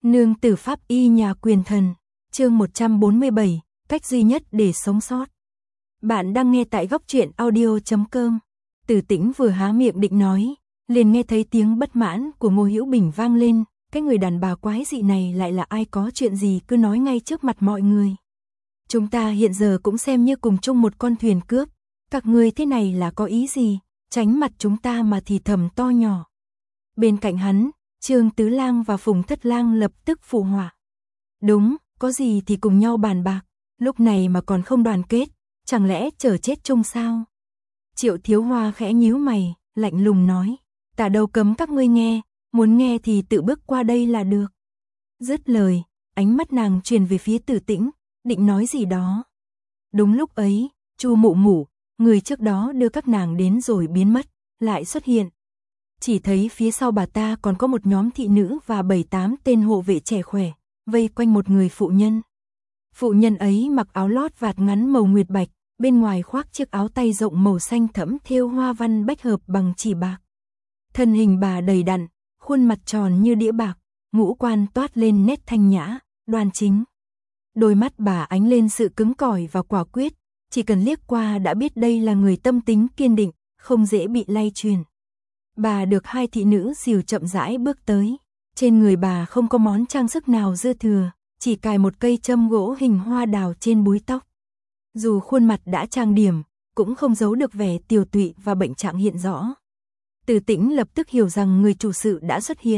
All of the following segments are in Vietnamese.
Nương tử pháp y nhà quyền thần, chương 147, cách duy nhất để sống sót. Bạn đang nghe tại góc truyện audio.com. Từ Tĩnh vừa há miệng định nói, liền nghe thấy tiếng bất mãn của Ngô Hữu Bình vang lên, cái người đàn bà quái dị này lại là ai, có chuyện gì cứ nói ngay trước mặt mọi người. Chúng ta hiện giờ cũng xem như cùng chung một con thuyền cướp, các ngươi thế này là có ý gì, tránh mặt chúng ta mà thì thầm to nhỏ. Bên cạnh hắn, Trương Tứ Lang và Phùng Thất Lang lập tức phụ họa. Đúng, có gì thì cùng nhau bàn bạc, lúc này mà còn không đoàn kết, chẳng lẽ chờ chết chung sao? Triệu Thiếu Hoa khẽ nhíu mày, lạnh lùng nói, ta đâu cấm các ngươi nghe, muốn nghe thì tự bước qua đây là được. Dứt lời, ánh mắt nàng truyền về phía Từ Tĩnh, định nói gì đó. Đúng lúc ấy, Chu Mụ Mụ, người trước đó đưa các nàng đến rồi biến mất, lại xuất hiện. Chỉ thấy phía sau bà ta còn có một nhóm thị nữ và 7-8 tên hộ vệ trẻ khỏe, vây quanh một người phụ nhân. Phụ nhân ấy mặc áo lót vạt ngắn màu nguyệt bạch, bên ngoài khoác chiếc áo tay rộng màu xanh thẫm thêu hoa văn bách hợp bằng chỉ bạc. Thân hình bà đầy đặn, khuôn mặt tròn như đĩa bạc, ngũ quan toát lên nét thanh nhã, đoan chính. Đôi mắt bà ánh lên sự cứng cỏi và quả quyết, chỉ cần liếc qua đã biết đây là người tâm tính kiên định, không dễ bị lay truyền. Bà được hai thị nữ dìu chậm rãi bước tới. Trên người bà không có món trang sức nào dư thừa, chỉ cài một cây châm gỗ hình hoa đào trên búi tóc. Dù khuôn mặt đã trang điểm, cũng không giấu được vẻ tiều tụy và bệnh trạng hiện rõ. Từ Tĩnh lập tức hiểu rằng người chủ sự đã xuất hiện.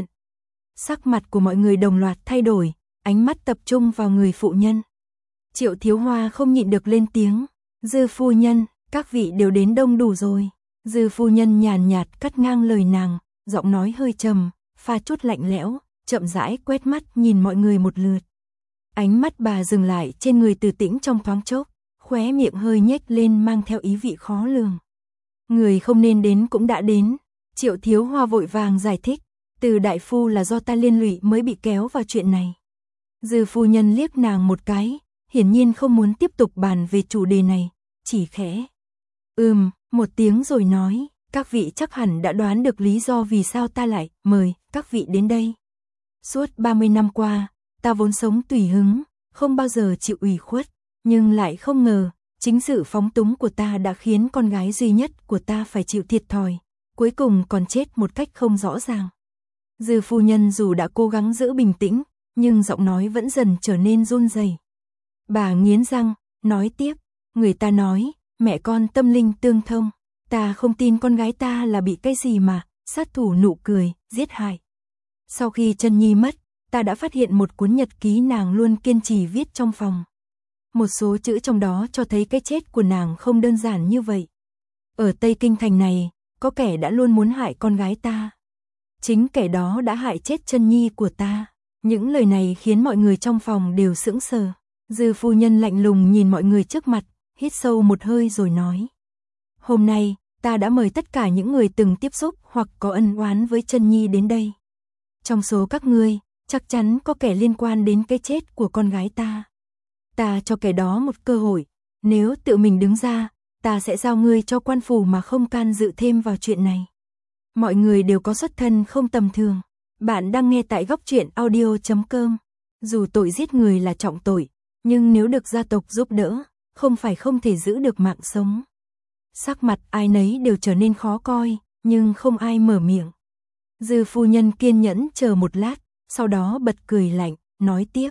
Sắc mặt của mọi người đồng loạt thay đổi, ánh mắt tập trung vào người phụ nhân. Triệu Thiếu Hoa không nhịn được lên tiếng, Dư phu nhân, các vị đều đến đông đủ rồi. Dư phu nhân nhàn nhạt cắt ngang lời nàng, giọng nói hơi trầm, pha chút lạnh lẽo, chậm rãi quét mắt nhìn mọi người một lượt. Ánh mắt bà dừng lại trên người Từ Tĩnh trong thoáng chốc, khóe miệng hơi nhếch lên mang theo ý vị khó lường. Người không nên đến cũng đã đến, Triệu Thiếu Hoa vội vàng giải thích, Từ đại phu là do ta liên lụy mới bị kéo vào chuyện này. Dư phu nhân liếc nàng một cái, hiển nhiên không muốn tiếp tục bàn về chủ đề này, chỉ khẽ một tiếng rồi nói, các vị chắc hẳn đã đoán được lý do vì sao ta lại mời các vị đến đây. Suốt 30 năm qua, ta vốn sống tùy hứng, không bao giờ chịu ủy khuất, nhưng lại không ngờ, chính sự phóng túng của ta đã khiến con gái duy nhất của ta phải chịu thiệt thòi, cuối cùng còn chết một cách không rõ ràng. Dư phu nhân dù đã cố gắng giữ bình tĩnh, nhưng giọng nói vẫn dần trở nên run rẩy. Bà nghiến răng, nói tiếp, người ta nói, mẹ con tâm linh tương thông, ta không tin con gái ta là bị cái gì mà, sát thủ nụ cười, giết hại. Sau khi Chân Nhi mất, ta đã phát hiện một cuốn nhật ký nàng luôn kiên trì viết trong phòng. Một số chữ trong đó cho thấy cái chết của nàng không đơn giản như vậy. Ở Tây Kinh thành này, có kẻ đã luôn muốn hại con gái ta. Chính kẻ đó đã hại chết Chân Nhi của ta. Những lời này khiến mọi người trong phòng đều sững sờ. Dư phu nhân lạnh lùng nhìn mọi người trước mặt, hít sâu một hơi rồi nói. Hôm nay, ta đã mời tất cả những người từng tiếp xúc hoặc có ân oán với Chân Nhi đến đây. Trong số các ngươi, chắc chắn có kẻ liên quan đến cái chết của con gái ta. Ta cho kẻ đó một cơ hội, nếu tự mình đứng ra, ta sẽ giao ngươi cho quan phủ mà không can dự thêm vào chuyện này. Mọi người đều có xuất thân không tầm thường. Bạn đang nghe tại góc truyện audio.com. Dù tội giết người là trọng tội, nhưng nếu được gia tộc giúp đỡ, không phải không thể giữ được mạng sống. Sắc mặt ai nấy đều trở nên khó coi, nhưng không ai mở miệng. Dư phu nhân kiên nhẫn chờ một lát, sau đó bật cười lạnh, nói tiếp.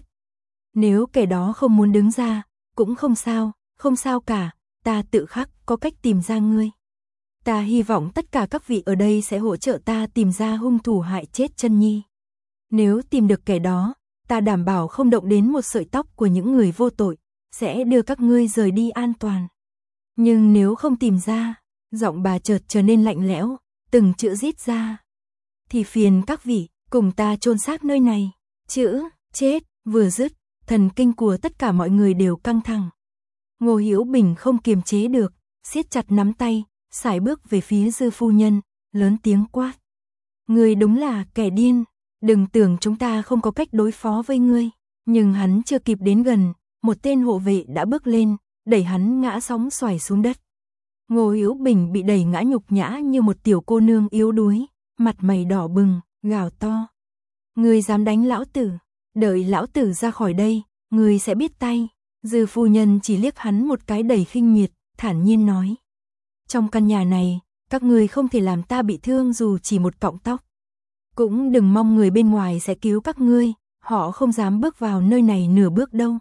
Nếu kẻ đó không muốn đứng ra, cũng không sao cả, ta tự khắc có cách tìm ra ngươi. Ta hy vọng tất cả các vị ở đây sẽ hỗ trợ ta tìm ra hung thủ hại chết Chân Nhi. Nếu tìm được kẻ đó, ta đảm bảo không động đến một sợi tóc của những người vô tội, sẽ đưa các ngươi rời đi an toàn. Nhưng nếu không tìm ra, giọng bà chợt trở nên lạnh lẽo, từng chữ rít ra. Thì phiền các vị, cùng ta chôn xác nơi này. Chữ, chết, vừa dứt, thần kinh của tất cả mọi người đều căng thẳng. Ngô Hữu Bình không kiềm chế được, siết chặt nắm tay, sải bước về phía Dư phu nhân, lớn tiếng quát. Ngươi đúng là kẻ điên, đừng tưởng chúng ta không có cách đối phó với ngươi. Nhưng hắn chưa kịp đến gần, một tên hộ vệ đã bước lên, đẩy hắn ngã sóng xoài xuống đất. Ngô Hữu Bình bị đẩy ngã nhục nhã như một tiểu cô nương yếu đuối, mặt mày đỏ bừng, gào to. Ngươi dám đánh lão tử, Đợi lão tử ra khỏi đây, ngươi sẽ biết tay. Dư phu nhân chỉ liếc hắn một cái đầy khinh miệt, thản nhiên nói. Trong căn nhà này, các ngươi không thể làm ta bị thương dù chỉ một cọng tóc. Cũng đừng mong người bên ngoài sẽ cứu các ngươi, họ không dám bước vào nơi này nửa bước đâu.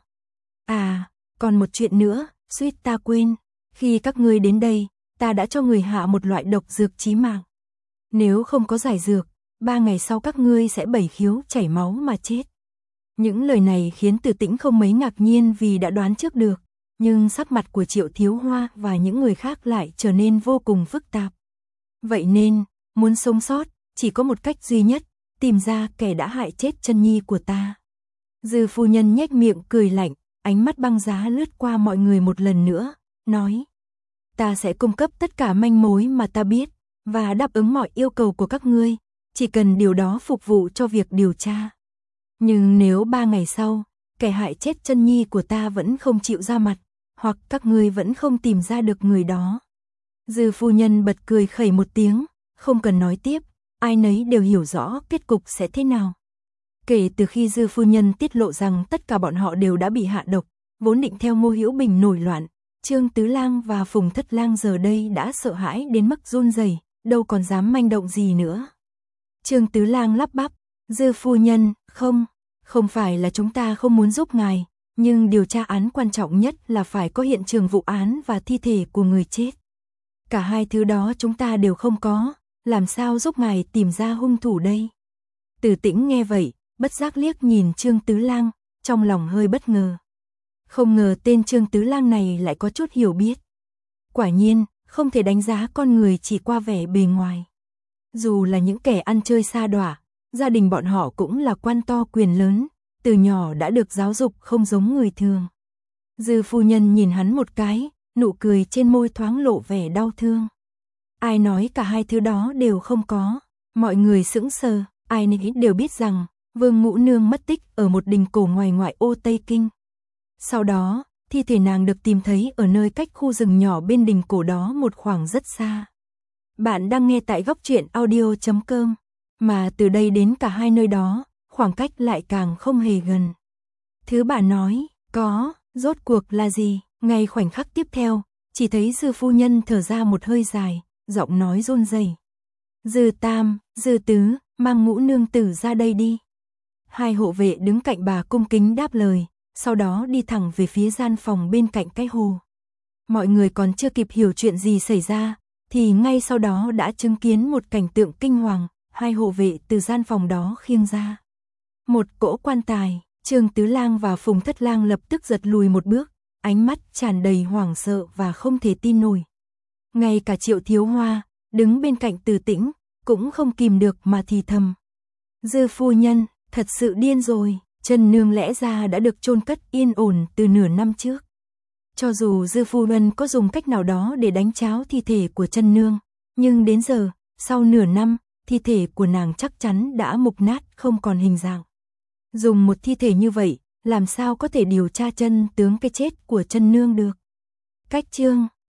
À, còn một chuyện nữa, suýt ta quên, khi các ngươi đến đây, ta đã cho người hạ một loại độc dược chí mạng. Nếu không có giải dược, 3 ngày sau các ngươi sẽ bảy khiếu chảy máu mà chết. Những lời này khiến Từ Tĩnh không mấy ngạc nhiên vì đã đoán trước được, nhưng sắc mặt của Triệu Thiếu Hoa và những người khác lại trở nên vô cùng phức tạp. Vậy nên, muốn sống sót, chỉ có một cách duy nhất, tìm ra kẻ đã hại chết chân nhi của ta. Dư phu nhân nhếch miệng cười lạnh, ánh mắt băng giá lướt qua mọi người một lần nữa, nói. Ta sẽ cung cấp tất cả manh mối mà ta biết, và đáp ứng mọi yêu cầu của các ngươi, chỉ cần điều đó phục vụ cho việc điều tra. Nhưng nếu 3 ngày sau, kẻ hại chết chân nhi của ta vẫn không chịu ra mặt, hoặc các ngươi vẫn không tìm ra được người đó. Dư phu nhân bật cười khẩy một tiếng, không cần nói tiếp, ai nấy đều hiểu rõ kết cục sẽ thế nào. Kể từ khi Dư phu nhân tiết lộ rằng tất cả bọn họ đều đã bị hạ độc, vốn định theo Ngô Hữu Bình nổi loạn, Trương Tứ Lang và Phùng Thất Lang giờ đây đã sợ hãi đến mức run rẩy, đâu còn dám manh động gì nữa. Trương Tứ Lang lắp bắp, Dư phu nhân, không phải là chúng ta không muốn giúp ngài, nhưng điều tra án quan trọng nhất là phải có hiện trường vụ án và thi thể của người chết. Cả hai thứ đó chúng ta đều không có, làm sao giúp ngài tìm ra hung thủ đây? Từ Tĩnh nghe vậy, bất giác liếc nhìn Trương Tứ Lang, trong lòng hơi bất ngờ. Không ngờ tên Trương Tứ Lang này lại có chút hiểu biết. Quả nhiên, không thể đánh giá con người chỉ qua vẻ bề ngoài. Dù là những kẻ ăn chơi sa đọa, gia đình bọn họ cũng là quan to quyền lớn, từ nhỏ đã được giáo dục không giống người thường. Dư phu nhân nhìn hắn một cái, nụ cười trên môi thoáng lộ vẻ đau thương. Ai nói cả hai thứ đó đều không có, mọi người sững sờ, ai nấy đều biết rằng Vương Ngũ Nương mất tích ở một đình cổ ngoài ngoại ô Tây Kinh. Sau đó, thi thể nàng được tìm thấy ở nơi cách khu rừng nhỏ bên đình cổ đó một khoảng rất xa. Bạn đang nghe tại góc truyện audio.com, mà từ đây đến cả hai nơi đó, khoảng cách lại càng không hề gần. Thứ bà nói, có, rốt cuộc là gì? Ngay khoảnh khắc tiếp theo, chỉ thấy Dư phu nhân thở ra một hơi dài, giọng nói run rẩy. Dư Tam, Dư Tứ, mang Ngũ nương tử ra đây đi. Hai hộ vệ đứng cạnh bà cung kính đáp lời, sau đó đi thẳng về phía gian phòng bên cạnh cái hồ. Mọi người còn chưa kịp hiểu chuyện gì xảy ra, thì ngay sau đó đã chứng kiến một cảnh tượng kinh hoàng, hai hộ vệ từ gian phòng đó khiêng ra. Một cỗ quan tài, Trương Tứ Lang và Phùng Thất Lang lập tức giật lùi một bước, ánh mắt tràn đầy hoảng sợ và không thể tin nổi. Ngay cả Triệu Thiếu Hoa, đứng bên cạnh Từ Tĩnh, cũng không kìm được mà thì thầm. Dư phu nhân, thật sự điên rồi, chân nương lẽ ra đã được chôn cất yên ổn từ nửa năm trước. Cho dù Dư phu nhân có dùng cách nào đó để đánh tráo thi thể của chân nương, nhưng đến giờ, sau nửa năm, thi thể của nàng chắc chắn đã mục nát không còn hình dạng. Dùng một thi thể như vậy, làm sao có thể điều tra chân tướng cái chết của chân nương được. Cách chương